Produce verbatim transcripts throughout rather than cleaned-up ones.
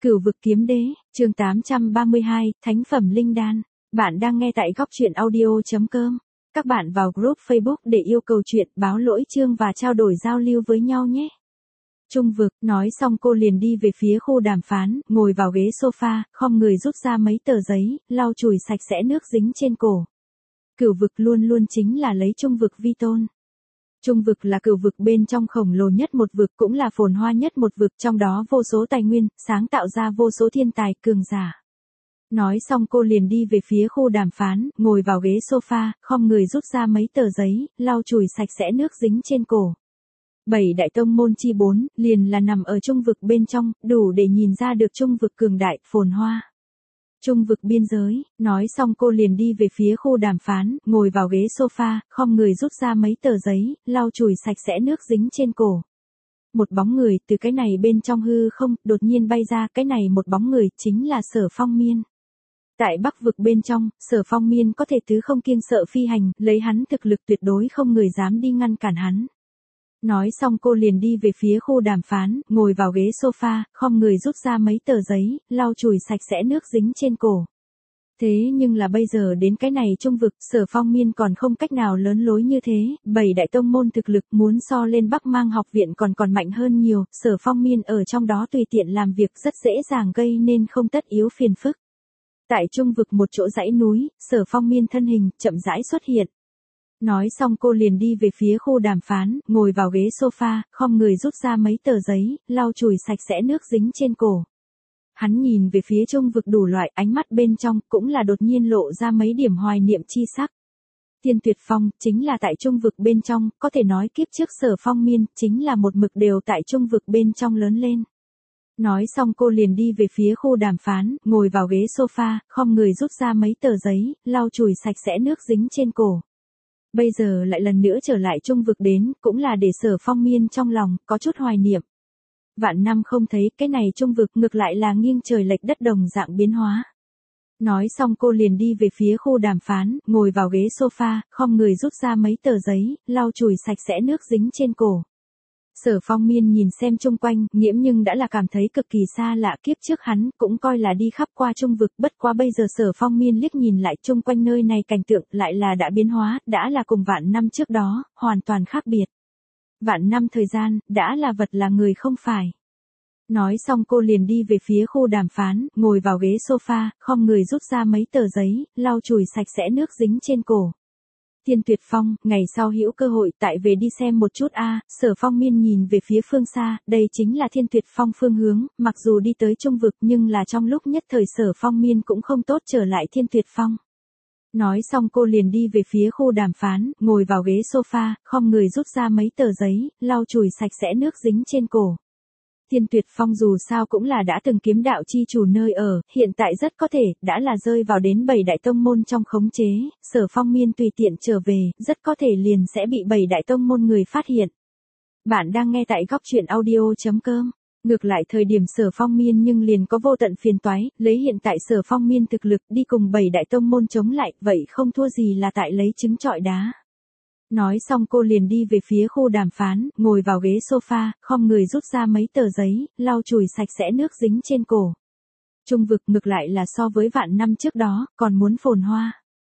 Cửu vực kiếm đế, chương tám trăm ba mươi hai, Thánh phẩm linh đan. Bạn đang nghe tại góc truyện audio.com. Các bạn vào group Facebook để yêu cầu chuyện, báo lỗi chương và trao đổi giao lưu với nhau nhé. Trung vực, nói xong cô liền đi về phía khu đàm phán, ngồi vào ghế sofa, khom người rút ra mấy tờ giấy, lau chùi sạch sẽ nước dính trên cổ. Cửu vực luôn luôn chính là lấy trung vực vi tôn. Trung vực là cửu vực bên trong khổng lồ nhất một vực, cũng là phồn hoa nhất một vực, trong đó vô số tài nguyên, sáng tạo ra vô số thiên tài, cường giả. Nói xong cô liền đi về phía khu đàm phán, ngồi vào ghế sofa, khom người rút ra mấy tờ giấy, lau chùi sạch sẽ nước dính trên cổ. Bảy đại tông môn chi bốn, liền là nằm ở trung vực bên trong, đủ để nhìn ra được trung vực cường đại, phồn hoa. Trung vực biên giới, nói xong cô liền đi về phía khu đàm phán, ngồi vào ghế sofa, khom người rút ra mấy tờ giấy, lau chùi sạch sẽ nước dính trên cổ. Một bóng người từ cái này bên trong hư không, đột nhiên bay ra, cái này một bóng người chính là Sở Phong Miên. Tại Bắc vực bên trong, Sở Phong Miên có thể tứ không kiêng sợ phi hành, lấy hắn thực lực tuyệt đối không người dám đi ngăn cản hắn. Nói xong cô liền đi về phía khu đàm phán, ngồi vào ghế sofa, khom người rút ra mấy tờ giấy, lau chùi sạch sẽ nước dính trên cổ. Thế nhưng là bây giờ đến cái này trung vực, Sở Phong Miên còn không cách nào lớn lối như thế, bảy đại tông môn thực lực muốn so lên Bắc Mang học viện còn còn mạnh hơn nhiều, Sở Phong Miên ở trong đó tùy tiện làm việc rất dễ dàng gây nên không tất yếu phiền phức. Tại trung vực một chỗ dãy núi, Sở Phong Miên thân hình chậm rãi xuất hiện. Nói xong cô liền đi về phía khu đàm phán, ngồi vào ghế sofa, khom người rút ra mấy tờ giấy, lau chùi sạch sẽ nước dính trên cổ. Hắn nhìn về phía trung vực đủ loại, ánh mắt bên trong cũng là đột nhiên lộ ra mấy điểm hoài niệm chi sắc. Tiên Tuyệt Phong chính là tại trung vực bên trong, có thể nói kiếp trước Sở Phong Miên chính là một mực đều tại trung vực bên trong lớn lên. Nói xong cô liền đi về phía khu đàm phán, ngồi vào ghế sofa, khom người rút ra mấy tờ giấy, lau chùi sạch sẽ nước dính trên cổ. Bây giờ lại lần nữa trở lại trung vực đến, cũng là để Sở Phong Miên trong lòng có chút hoài niệm. Vạn năm không thấy, cái này trung vực ngược lại là nghiêng trời lệch đất đồng dạng biến hóa. Nói xong cô liền đi về phía khu đàm phán, ngồi vào ghế sofa, khom người rút ra mấy tờ giấy, lau chùi sạch sẽ nước dính trên cổ. Sở Phong Miên nhìn xem chung quanh, nghiễm nhưng đã là cảm thấy cực kỳ xa lạ, kiếp trước hắn cũng coi là đi khắp qua trung vực, bất quá bây giờ Sở Phong Miên liếc nhìn lại chung quanh nơi này cảnh tượng lại là đã biến hóa, đã là cùng vạn năm trước đó, hoàn toàn khác biệt. Vạn năm thời gian, đã là vật là người không phải. Nói xong cô liền đi về phía khu đàm phán, ngồi vào ghế sofa, khom người rút ra mấy tờ giấy, lau chùi sạch sẽ nước dính trên cổ. Tiên Tuyệt Phong, ngày sau hữu cơ hội tại về đi xem một chút a. Sở Phong Miên nhìn về phía phương xa, đây chính là Thiên Tuyệt Phong phương hướng, mặc dù đi tới trung vực nhưng là trong lúc nhất thời Sở Phong Miên cũng không tốt trở lại Thiên Tuyệt Phong. Nói xong cô liền đi về phía khu đàm phán, ngồi vào ghế sofa, khom người rút ra mấy tờ giấy, lau chùi sạch sẽ nước dính trên cổ. Tiên Tuyệt Phong dù sao cũng là đã từng kiếm đạo chi chủ nơi ở, hiện tại rất có thể, đã là rơi vào đến bảy đại tông môn trong khống chế, Sở Phong Miên tùy tiện trở về, rất có thể liền sẽ bị bảy đại tông môn người phát hiện. Bạn đang nghe tại góc truyện audio.com. Ngược lại thời điểm Sở Phong Miên nhưng liền có vô tận phiền toái, lấy hiện tại Sở Phong Miên thực lực đi cùng bảy đại tông môn chống lại, vậy không thua gì là tại lấy trứng trọi đá. Nói xong cô liền đi về phía khu đàm phán, ngồi vào ghế sofa, khom người rút ra mấy tờ giấy, lau chùi sạch sẽ nước dính trên cổ. Trung vực ngược lại là so với vạn năm trước đó, còn muốn phồn hoa.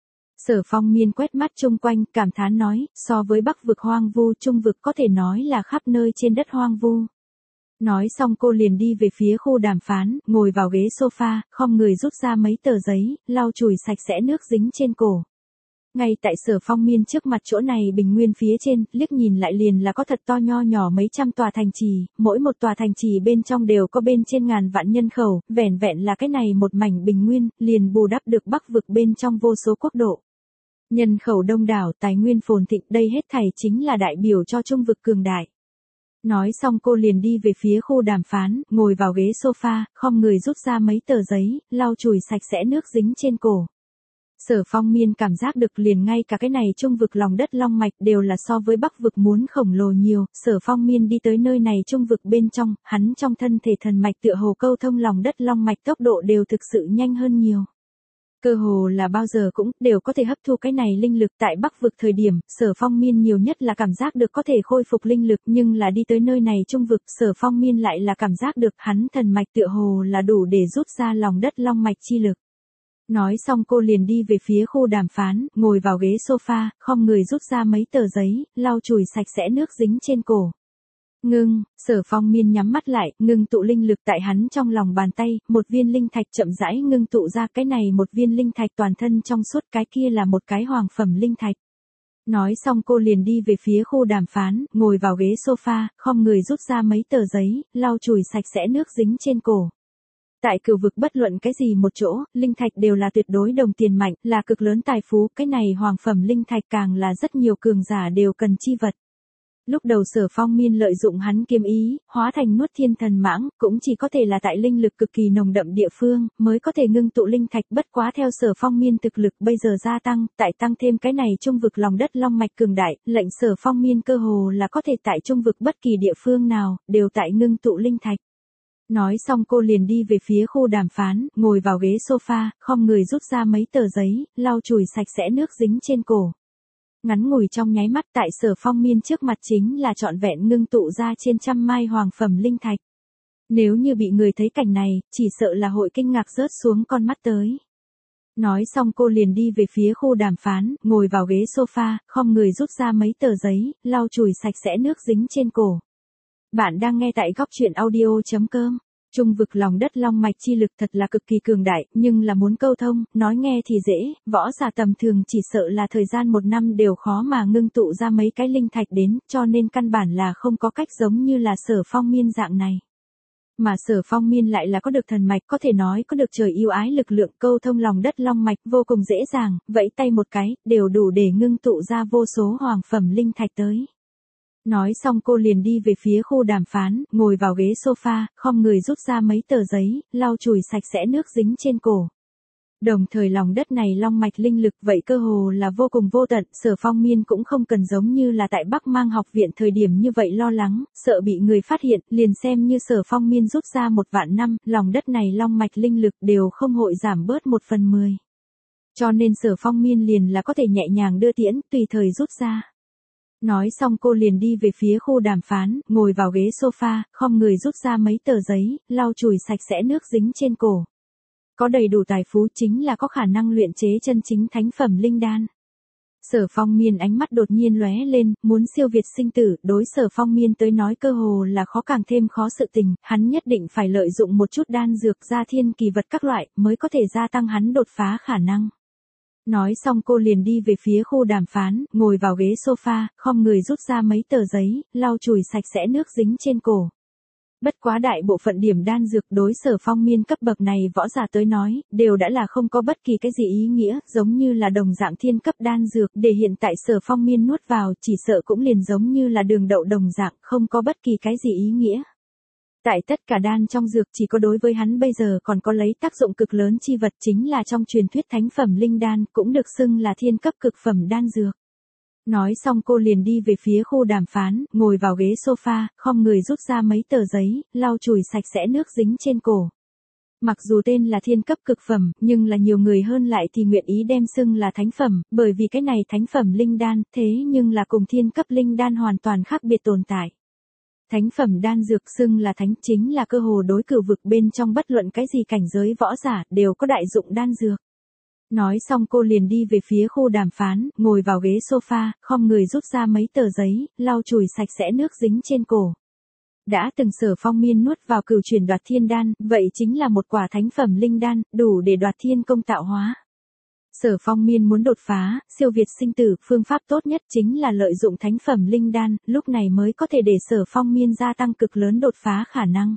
Sở Phong Miên quét mắt chung quanh, cảm thán nói, so với Bắc vực hoang vu, trung vực có thể nói là khắp nơi trên đất hoang vu. Nói xong cô liền đi về phía khu đàm phán, ngồi vào ghế sofa, khom người rút ra mấy tờ giấy, lau chùi sạch sẽ nước dính trên cổ. Ngay tại Sở Phong Miên trước mặt chỗ này bình nguyên phía trên, liếc nhìn lại liền là có thật to nho nhỏ mấy trăm tòa thành trì, mỗi một tòa thành trì bên trong đều có bên trên ngàn vạn nhân khẩu, vẻn vẹn là cái này một mảnh bình nguyên, liền bù đắp được Bắc vực bên trong vô số quốc độ. Nhân khẩu đông đảo, tài nguyên phồn thịnh, đây hết thảy chính là đại biểu cho trung vực cường đại. Nói xong cô liền đi về phía khu đàm phán, ngồi vào ghế sofa, khom người rút ra mấy tờ giấy, lau chùi sạch sẽ nước dính trên cổ. Sở Phong Miên cảm giác được liền ngay cả cái này trung vực lòng đất long mạch đều là so với Bắc vực muốn khổng lồ nhiều, Sở Phong Miên đi tới nơi này trung vực bên trong, hắn trong thân thể thần mạch tựa hồ câu thông lòng đất long mạch tốc độ đều thực sự nhanh hơn nhiều. Cơ hồ là bao giờ cũng đều có thể hấp thu cái này linh lực. Tại Bắc vực thời điểm, Sở Phong Miên nhiều nhất là cảm giác được có thể khôi phục linh lực, nhưng là đi tới nơi này Trung vực, Sở Phong Miên lại là cảm giác được hắn thần mạch tựa hồ là đủ để rút ra lòng đất long mạch chi lực. Nói xong cô liền đi về phía khu đàm phán, ngồi vào ghế sofa, khom người rút ra mấy tờ giấy, lau chùi sạch sẽ nước dính trên cổ. Ngưng, Sở Phong Miên nhắm mắt lại, ngưng tụ linh lực tại hắn trong lòng bàn tay, một viên linh thạch chậm rãi ngưng tụ ra. Cái này một viên linh thạch toàn thân trong suốt, cái kia là một cái hoàng phẩm linh thạch. Nói xong cô liền đi về phía khu đàm phán, ngồi vào ghế sofa, khom người rút ra mấy tờ giấy, lau chùi sạch sẽ nước dính trên cổ. Tại cửu vực bất luận cái gì một chỗ, linh thạch đều là tuyệt đối đồng tiền mạnh, là cực lớn tài phú, cái này hoàng phẩm linh thạch càng là rất nhiều cường giả đều cần chi vật. Lúc đầu Sở Phong Miên lợi dụng hắn kiếm ý, hóa thành nuốt thiên thần mãng, cũng chỉ có thể là tại linh lực cực kỳ nồng đậm địa phương, mới có thể ngưng tụ linh thạch. Bất quá theo Sở Phong Miên thực lực bây giờ gia tăng, tại tăng thêm cái này trung vực lòng đất long mạch cường đại, lệnh Sở Phong Miên cơ hồ là có thể tại trung vực bất kỳ địa phương nào, đều tại ngưng tụ linh thạch. Nói xong cô liền đi về phía khu đàm phán, ngồi vào ghế sofa, khom người rút ra mấy tờ giấy, lau chùi sạch sẽ nước dính trên cổ. Ngắn ngủi trong nháy mắt tại Sở Phong Miên trước mặt chính là trọn vẹn ngưng tụ ra trên trăm mai hoàng phẩm linh thạch. Nếu như bị người thấy cảnh này, chỉ sợ là hội kinh ngạc rớt xuống con mắt tới. Nói xong cô liền đi về phía khu đàm phán, ngồi vào ghế sofa, khom người rút ra mấy tờ giấy, lau chùi sạch sẽ nước dính trên cổ. Bạn đang nghe tại góc truyện audio chấm com. Trung vực lòng đất long mạch chi lực thật là cực kỳ cường đại, nhưng là muốn câu thông, nói nghe thì dễ, võ giả tầm thường chỉ sợ là thời gian một năm đều khó mà ngưng tụ ra mấy cái linh thạch đến, cho nên căn bản là không có cách giống như là Sở Phong Miên dạng này. Mà Sở Phong Miên lại là có được thần mạch, có thể nói có được trời yêu ái lực lượng, câu thông lòng đất long mạch vô cùng dễ dàng, vẫy tay một cái, đều đủ để ngưng tụ ra vô số hoàng phẩm linh thạch tới. Nói xong cô liền đi về phía khu đàm phán, ngồi vào ghế sofa, khom người rút ra mấy tờ giấy, lau chùi sạch sẽ nước dính trên cổ. Đồng thời lòng đất này long mạch linh lực vậy cơ hồ là vô cùng vô tận, Sở Phong Miên cũng không cần giống như là tại Bắc Mang học viện thời điểm như vậy lo lắng, sợ bị người phát hiện, liền xem như Sở Phong Miên rút ra một vạn năm, lòng đất này long mạch linh lực đều không hội giảm bớt một phần mười. Cho nên Sở Phong Miên liền là có thể nhẹ nhàng đưa tiễn, tùy thời rút ra. Nói xong cô liền đi về phía khu đàm phán, ngồi vào ghế sofa, khom người rút ra mấy tờ giấy, lau chùi sạch sẽ nước dính trên cổ. Có đầy đủ tài phú chính là có khả năng luyện chế chân chính thánh phẩm linh đan. Sở Phong Miên ánh mắt đột nhiên lóe lên, muốn siêu việt sinh tử, đối Sở Phong Miên tới nói cơ hồ là khó càng thêm khó sự tình, hắn nhất định phải lợi dụng một chút đan dược gia thiên kỳ vật các loại, mới có thể gia tăng hắn đột phá khả năng. Nói xong cô liền đi về phía khu đàm phán, ngồi vào ghế sofa, khom người rút ra mấy tờ giấy, lau chùi sạch sẽ nước dính trên cổ. Bất quá đại bộ phận điểm đan dược đối Sở Phong Miên cấp bậc này võ giả tới nói, đều đã là không có bất kỳ cái gì ý nghĩa, giống như là đồng dạng thiên cấp đan dược, để hiện tại Sở Phong Miên nuốt vào, chỉ sợ cũng liền giống như là đường đậu đồng dạng, không có bất kỳ cái gì ý nghĩa. Tại tất cả đan trong dược chỉ có đối với hắn bây giờ còn có lấy tác dụng cực lớn chi vật chính là trong truyền thuyết thánh phẩm linh đan, cũng được xưng là thiên cấp cực phẩm đan dược. Nói xong cô liền đi về phía khu đàm phán, ngồi vào ghế sofa, khom người rút ra mấy tờ giấy, lau chùi sạch sẽ nước dính trên cổ. Mặc dù tên là thiên cấp cực phẩm, nhưng là nhiều người hơn lại thì nguyện ý đem xưng là thánh phẩm, bởi vì cái này thánh phẩm linh đan, thế nhưng là cùng thiên cấp linh đan hoàn toàn khác biệt tồn tại. Thánh phẩm đan dược xưng là thánh chính là cơ hồ đối cửu vực bên trong bất luận cái gì cảnh giới võ giả đều có đại dụng đan dược. Nói xong cô liền đi về phía khu đàm phán, ngồi vào ghế sofa, khom người rút ra mấy tờ giấy, lau chùi sạch sẽ nước dính trên cổ. Đã từng Sở Phong Miên nuốt vào cửu chuyển đoạt thiên đan, vậy chính là một quả thánh phẩm linh đan, đủ để đoạt thiên công tạo hóa. Sở Phong Miên muốn đột phá, siêu việt sinh tử, phương pháp tốt nhất chính là lợi dụng thánh phẩm linh đan, lúc này mới có thể để Sở Phong Miên gia tăng cực lớn đột phá khả năng.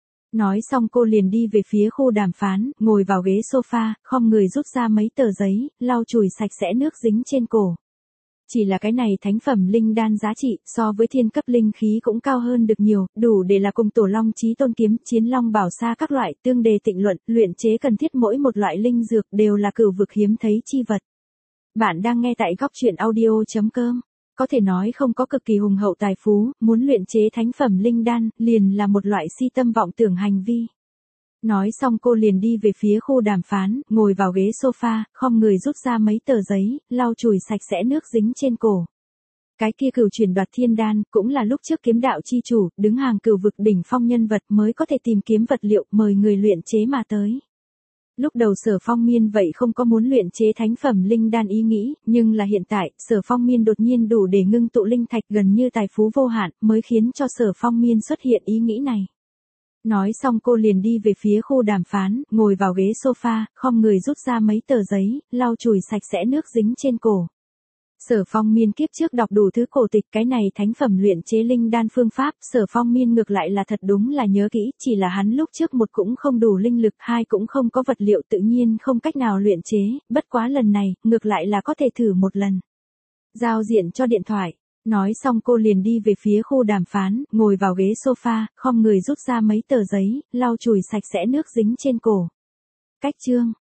Nói xong cô liền đi về phía khu đàm phán, ngồi vào ghế sofa, khom người rút ra mấy tờ giấy, lau chùi sạch sẽ nước dính trên cổ. Chỉ là cái này thánh phẩm linh đan giá trị so với thiên cấp linh khí cũng cao hơn được nhiều, đủ để là cùng tổ long chí tôn kiếm, chiến long bảo sa các loại tương đề tịnh luận, luyện chế cần thiết mỗi một loại linh dược đều là cửu vực hiếm thấy chi vật. Bạn đang nghe tại góc truyện audio chấm com. Có thể nói không có cực kỳ hùng hậu tài phú, muốn luyện chế thánh phẩm linh đan, liền là một loại si tâm vọng tưởng hành vi. Nói xong cô liền đi về phía khu đàm phán, ngồi vào ghế sofa, khom người rút ra mấy tờ giấy, lau chùi sạch sẽ nước dính trên cổ. Cái kia cửu chuyển đoạt thiên đan, cũng là lúc trước kiếm đạo chi chủ, đứng hàng cửu vực đỉnh phong nhân vật mới có thể tìm kiếm vật liệu, mời người luyện chế mà tới. Lúc đầu Sở Phong Miên vậy không có muốn luyện chế thánh phẩm linh đan ý nghĩ, nhưng là hiện tại, Sở Phong Miên đột nhiên đủ để ngưng tụ linh thạch gần như tài phú vô hạn, mới khiến cho Sở Phong Miên xuất hiện ý nghĩ này. Nói xong cô liền đi về phía khu đàm phán, ngồi vào ghế sofa, khom người rút ra mấy tờ giấy, lau chùi sạch sẽ nước dính trên cổ. Sở Phong Miên kiếp trước đọc đủ thứ cổ tịch, cái này thánh phẩm luyện chế linh đan phương pháp, Sở Phong Miên ngược lại là thật đúng là nhớ kỹ, chỉ là hắn lúc trước một cũng không đủ linh lực, hai cũng không có vật liệu tự nhiên không cách nào luyện chế, bất quá lần này, ngược lại là có thể thử một lần. Giao diện cho điện thoại. Nói xong cô liền đi về phía khu đàm phán, ngồi vào ghế sofa, khom người rút ra mấy tờ giấy, lau chùi sạch sẽ nước dính trên cổ. Cách chương